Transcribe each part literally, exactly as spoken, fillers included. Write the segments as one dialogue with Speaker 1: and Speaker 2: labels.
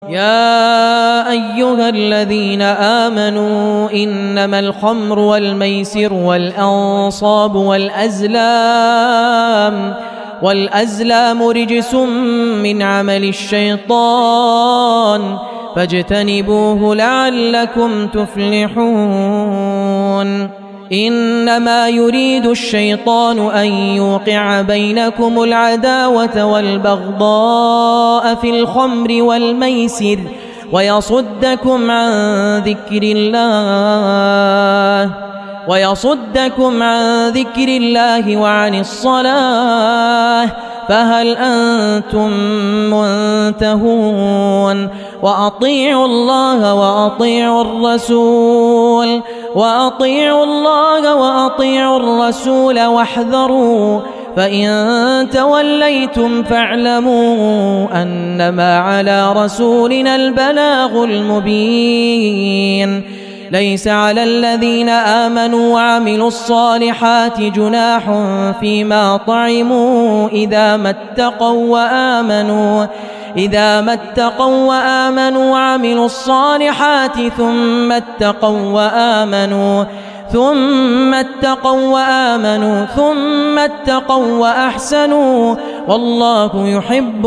Speaker 1: يا أيها الذين آمنوا إنما الخمر والميسر والأنصاب والأزلام والأزلام رجس من عمل الشيطان فاجتنبوه لعلكم تفلحون إنما يريد الشيطان أن يوقع بينكم العداوة والبغضاء في الخمر والميسر ويصدكم عن ذكر الله ويصدكم عن ذكر الله وعن الصلاة فهل أنتم منتهون وأطيعوا الله وأطيعوا الرسول وأطيعوا الله وأطيعوا الرسول واحذروا فإن توليتم فاعلموا أنما على رسولنا البلاغ المبين ليس على الذين آمنوا وعملوا الصالحات جناح فيما طعموا إذا ما اتقوا وآمنوا إذا ما اتقوا وآمنوا وعملوا الصالحات ثم اتقوا وآمنوا ثم اتقوا وآمنوا ثم اتقوا وأحسنوا والله يحب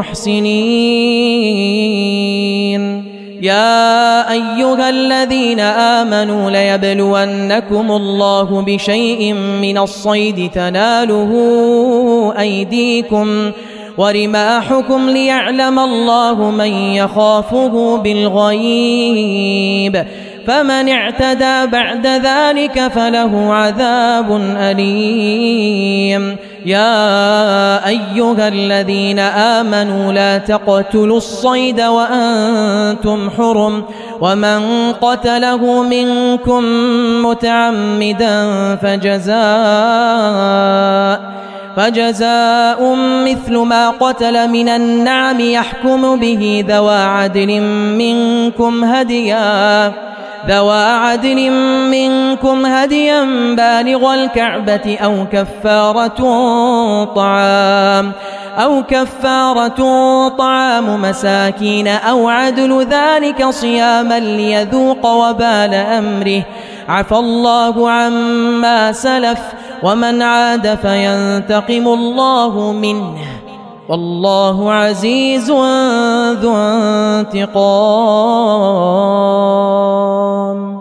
Speaker 1: المحسنين يا أيها الذين آمنوا ليبلونكم الله بشيء من الصيد تناله أيديكم ورماحكم ليعلم الله من يخافه بالغيب فمن اعتدى بعد ذلك فله عذاب أليم يا أيها الذين آمنوا لا تقتلوا الصيد وأنتم حرم ومن قتله منكم متعمدا فجزاء فجزاء مثل ما قتل من النعم يحكم به ذوى عدل منكم هديا ذوى عدل منكم هديا بالغ الكعبة أو كفارة طعام أو كفارة طعام مساكين أو عدل ذلك صياما ليذوق وبال أمره عفى الله عما سلف ومن عاد فينتقم الله منه والله عزيز ذو انتقام.